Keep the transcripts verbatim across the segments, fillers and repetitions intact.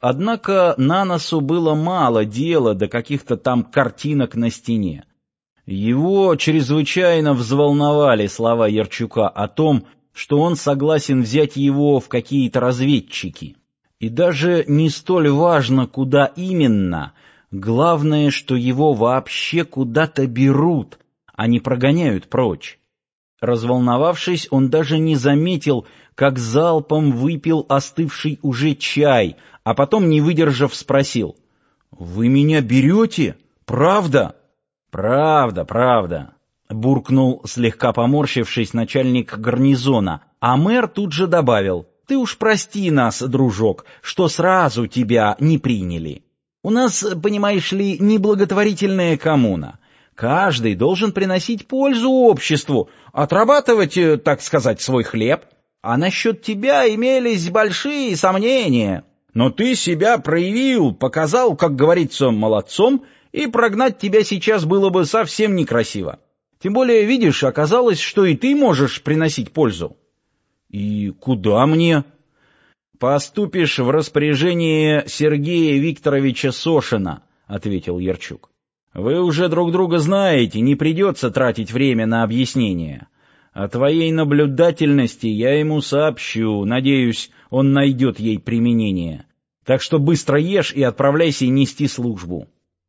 Однако Наносу было мало дела до каких-то там картинок на стене. Его чрезвычайно взволновали слова Ярчука о том, что он согласен взять его в какие-то разведчики. И даже не столь важно, куда именно, главное, что его вообще куда-то берут, а не прогоняют прочь. Разволновавшись, он даже не заметил, как залпом выпил остывший уже чай, а потом, не выдержав, спросил: «Вы меня берете? Правда?» «Правда, правда», — буркнул, слегка поморщившись, начальник гарнизона, а мэр тут же добавил: «Ты уж прости нас, дружок, что сразу тебя не приняли. У нас, понимаешь ли, не благотворительная коммуна. Каждый должен приносить пользу обществу, отрабатывать, так сказать, свой хлеб. А насчет тебя имелись большие сомнения. Но ты себя проявил, показал, как говорится, молодцом, и прогнать тебя сейчас было бы совсем некрасиво. Тем более, видишь, оказалось, что и ты можешь приносить пользу». «И куда мне?» «Поступишь в распоряжение Сергея Викторовича Сошина», — ответил Ярчук. «Вы уже друг друга знаете, не придется тратить время на объяснение. О твоей наблюдательности я ему сообщу, надеюсь, он найдет ей применение. Так что быстро ешь и отправляйся нести службу».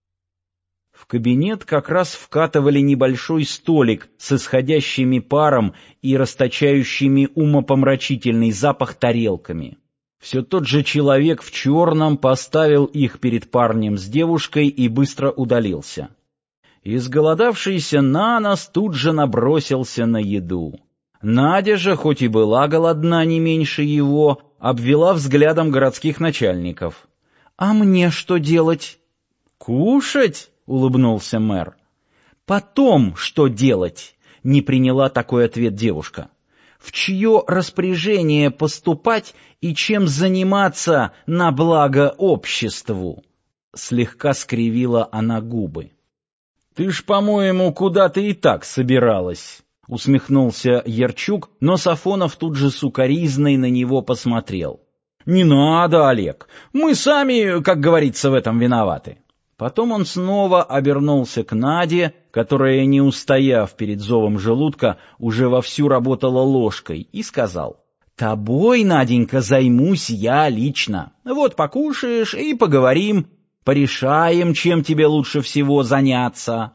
В кабинет как раз вкатывали небольшой столик с исходящими паром и расточающими умопомрачительный запах тарелками. Все тот же человек в черном поставил их перед парнем с девушкой и быстро удалился. Изголодавшийся Нанос тут же набросился на еду. Надя же, хоть и была голодна не меньше его, обвела взглядом городских начальников. «А мне что делать?» «Кушать?» — улыбнулся мэр. «Потом что делать?» — не приняла такой ответ девушка. «В чье распоряжение поступать и чем заниматься на благо обществу?» Слегка скривила она губы. «Ты ж, по-моему, куда-то и так собиралась», — усмехнулся Ярчук, но Сафонов тут же сукоризной на него посмотрел. «Не надо, Олег, мы сами, как говорится, в этом виноваты». Потом он снова обернулся к Наде, которая, не устояв перед зовом желудка, уже вовсю работала ложкой, и сказал: «Тобой, Наденька, займусь я лично. Вот покушаешь и поговорим, порешаем, чем тебе лучше всего заняться.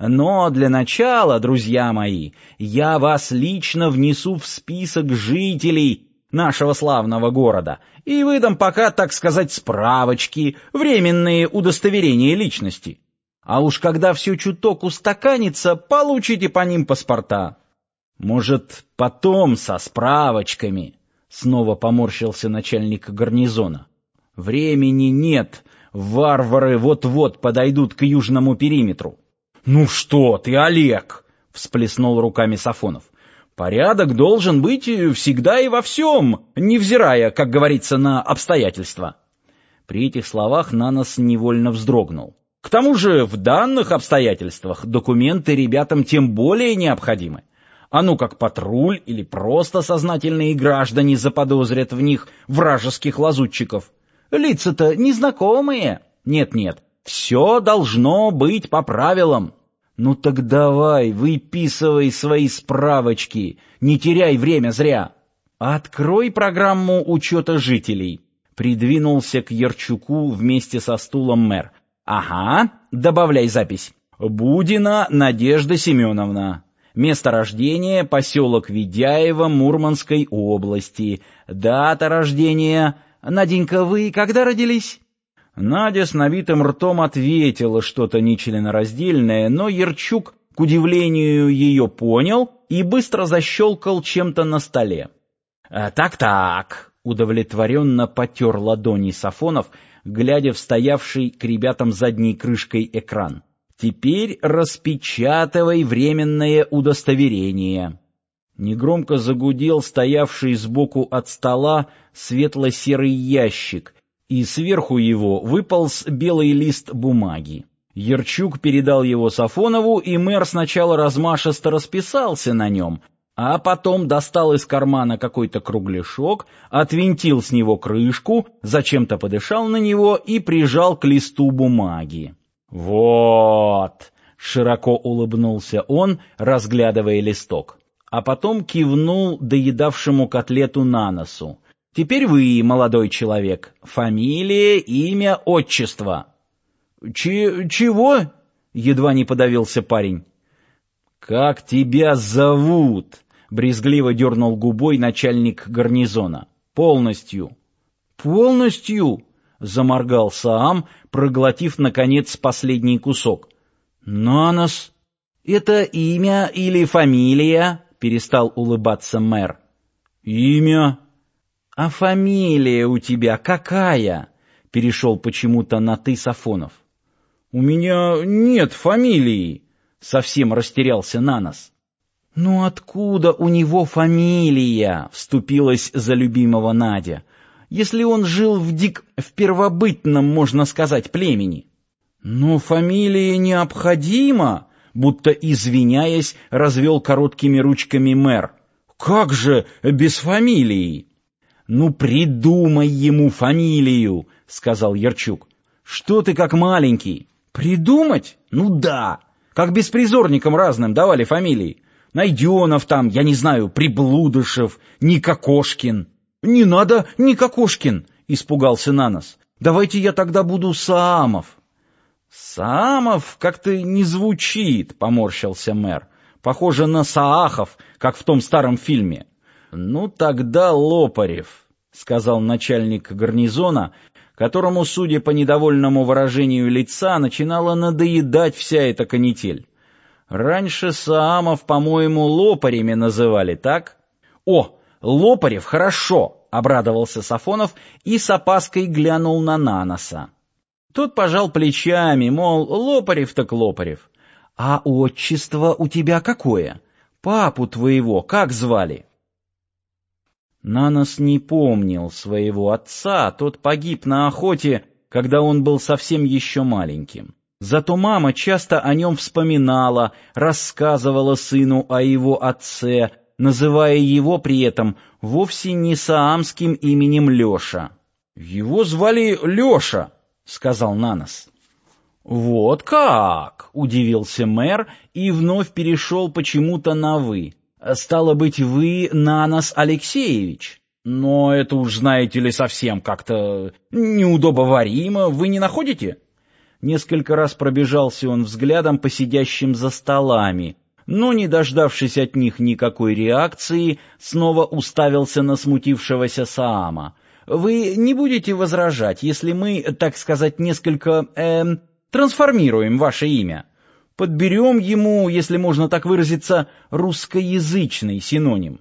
Но для начала, друзья мои, я вас лично внесу в список жителей нашего славного города и выдам пока, так сказать, справочки, временные удостоверения личности. А уж когда все чуток устаканится, получите по ним паспорта». «Может, потом со справочками?» — снова поморщился начальник гарнизона. «Времени нет, варвары вот-вот подойдут к южному периметру». «Ну что ты, Олег!» — всплеснул руками Сафонов. «Порядок должен быть всегда и во всем, невзирая, как говорится, на обстоятельства». При этих словах Нанос невольно вздрогнул. К тому же в данных обстоятельствах документы ребятам тем более необходимы. А ну как патруль или просто сознательные граждане заподозрят в них вражеских лазутчиков. Лица-то незнакомые. Нет-нет, все должно быть по правилам. «Ну так давай, выписывай свои справочки, не теряй время зря. Открой программу учета жителей», — придвинулся к Ярчуку вместе со стулом мэр. «Ага, добавляй запись. Будина Надежда Семеновна. Место рождения — поселок Ведяево Мурманской области. Дата рождения... Наденька, вы когда родились?» Надя с набитым ртом ответила что-то нечленораздельное, но Ярчук, к удивлению, ее понял и быстро защелкал чем-то на столе. «Так-так», — удовлетворенно потер ладони Сафонов, глядя в стоявший к ребятам задней крышкой экран. «Теперь распечатывай временное удостоверение». Негромко загудел стоявший сбоку от стола светло-серый ящик, и сверху его выполз белый лист бумаги. Ярчук передал его Сафонову, и мэр сначала размашисто расписался на нем, А потом достал из кармана какой-то кругляшок, отвинтил с него крышку, зачем-то подышал на него и прижал к листу бумаги. «Вот!» — широко улыбнулся он, разглядывая листок. А потом кивнул доедавшему котлету на носу. «Теперь вы, молодой человек, фамилия, имя, отчество». Ч «Чего?» — едва не подавился парень. «Как тебя зовут?» — брезгливо дернул губой начальник гарнизона. «Полностью». «Полностью?» — заморгал Саам, проглотив, наконец, последний кусок. «Нанос». «Это имя или фамилия?» — перестал улыбаться мэр. «Имя». «А фамилия у тебя какая?» — перешел почему-то на «ты» Сафонов. «У меня нет фамилии», — совсем растерялся Нанос. «Ну откуда у него фамилия?» — вступилась за любимого Надя. «Если он жил в дик... в первобытном, можно сказать, племени». «Но фамилия необходима», — будто извиняясь, развел короткими ручками мэр. «Как же без фамилии?» «Ну придумай ему фамилию», — сказал Ярчук. «Что ты как маленький?» «Придумать? Ну да, как беспризорникам разным давали фамилии. Найденов там, я не знаю, Приблудышев, Никокошкин». «Не надо Никокошкин», — испугался Нанос. «Давайте я тогда буду Саамов». «Саамов как-то не звучит», — поморщился мэр. «Похоже на Саахов, как в том старом фильме». «Ну тогда Лопарев», — сказал начальник гарнизона, которому, судя по недовольному выражению лица, начинала надоедать вся эта канитель. «Раньше Саамов, по-моему, лопарями называли, так?» «О, Лопарев, хорошо!» — обрадовался Сафонов и с опаской глянул на Наноса. Тот пожал плечами, мол, Лопарев так Лопарев. «А отчество у тебя какое? Папу твоего как звали?» Нанос не помнил своего отца, тот погиб на охоте, когда он был совсем еще маленьким. Зато мама часто о нем вспоминала, рассказывала сыну о его отце, называя его при этом вовсе не саамским именем Леша. «Его звали Леша», — сказал Нанос. «Вот как!» — удивился мэр и вновь перешел почему-то на «вы». «Стало быть, вы Нанос Алексеевич? Но это уж, знаете ли, совсем как-то неудобоваримо, вы не находите?» Несколько раз пробежался он взглядом по сидящим за столами, но, не дождавшись от них никакой реакции, снова уставился на смутившегося Саама. «Вы не будете возражать, если мы, так сказать, несколько, э, трансформируем ваше имя? Подберем ему, если можно так выразиться, русскоязычный синоним».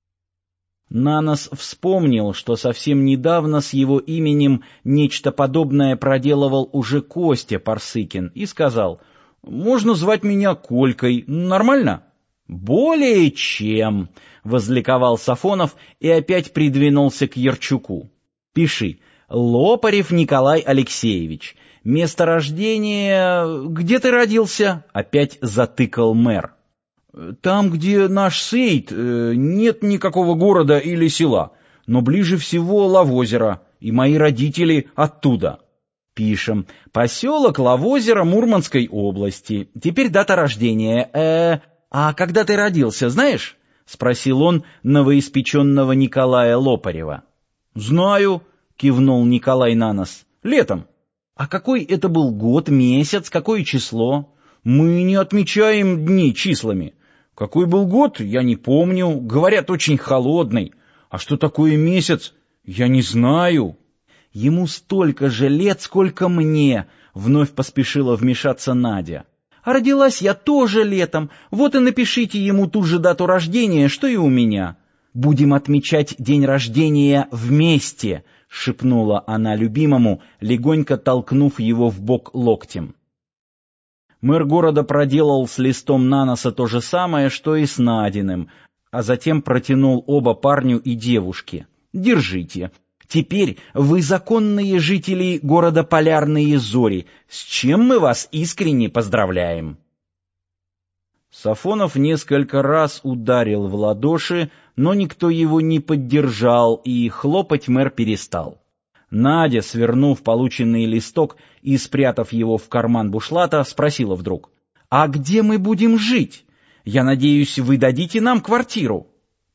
Нанос вспомнил, что совсем недавно с его именем нечто подобное проделывал уже Костя Парсыкин, и сказал: «Можно звать меня Колькой, нормально?» «Более чем», — возликовал Сафонов и опять придвинулся к Ярчуку. «Пиши: Лопарев Николай Алексеевич. Место рождения... Где ты родился?» — опять затыкал мэр. «Там, где наш Сейт, нет никакого города или села, но ближе всего Лавозеро, и мои родители оттуда». «Пишем: поселок Лавозеро Мурманской области. Теперь дата рождения. Э, а когда ты родился, знаешь?» — спросил он новоиспеченного Николая Лопарева. «Знаю», — кивнул Николай Нанос. «Летом». «А какой это был год, месяц, какое число?» «Мы не отмечаем дни числами. Какой был год, я не помню. Говорят, очень холодный. А что такое месяц, я не знаю». «Ему столько же лет, сколько мне», — вновь поспешила вмешаться Надя. «А родилась я тоже летом. Вот и напишите ему ту же дату рождения, что и у меня». «Будем отмечать день рождения вместе», — шепнула она любимому, легонько толкнув его в бок локтем. Мэр города проделал с листом Наноса то же самое, что и с Надиным, а затем протянул оба парню и девушке. «Держите. Теперь вы законные жители города Полярные Зори, с чем мы вас искренне поздравляем». Сафонов несколько раз ударил в ладоши, но никто его не поддержал, и хлопать мэр перестал. Надя, свернув полученный листок и спрятав его в карман бушлата, спросила вдруг: «А где мы будем жить? Я надеюсь, вы дадите нам квартиру».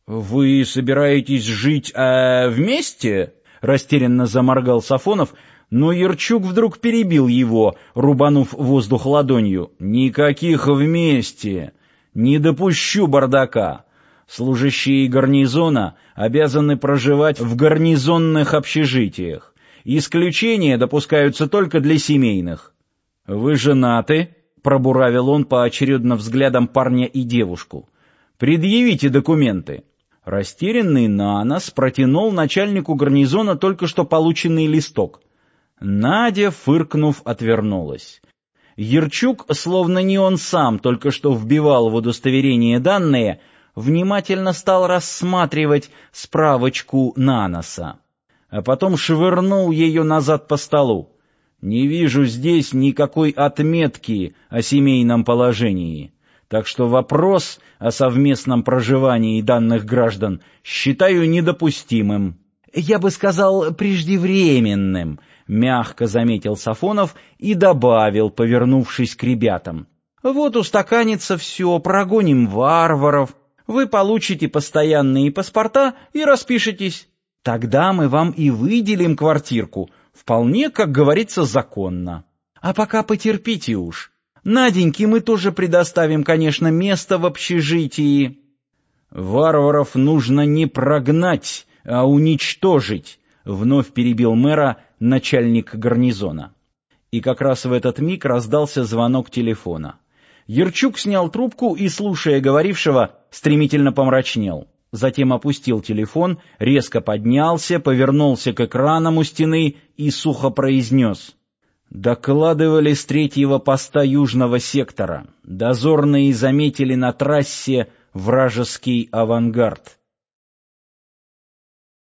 «Вы собираетесь жить э, вместе?» — растерянно заморгал Сафонов, но Ярчук вдруг перебил его, рубанув воздух ладонью. «Никаких вместе! Не допущу бардака! Служащие гарнизона обязаны проживать в гарнизонных общежитиях. Исключения допускаются только для семейных». «Вы женаты?» — пробуравил он поочередно взглядом парня и девушку. «Предъявите документы». Растерянный Нанос протянул начальнику гарнизона только что полученный листок. Надя, фыркнув, отвернулась. Ярчук, словно не он сам только что вбивал в удостоверение данные, внимательно стал рассматривать справочку Наноса, а потом швырнул ее назад по столу. «Не вижу здесь никакой отметки о семейном положении, так что вопрос о совместном проживании данных граждан считаю недопустимым». «Я бы сказал, преждевременным», — мягко заметил Сафонов и добавил, повернувшись к ребятам. «Вот устаканится все, прогоним варваров, вы получите постоянные паспорта и распишитесь. Тогда мы вам и выделим квартирку, вполне, как говорится, законно. А пока потерпите уж. Наденьке мы тоже предоставим, конечно, место в общежитии». «Варваров нужно не прогнать, а уничтожить», — вновь перебил мэра начальник гарнизона. И как раз в этот миг раздался звонок телефона. Ярчук снял трубку и, слушая говорившего, стремительно помрачнел. Затем опустил телефон, резко поднялся, повернулся к экранам у стены и сухо произнес: «Докладывали с третьего поста южного сектора. Дозорные заметили на трассе вражеский авангард.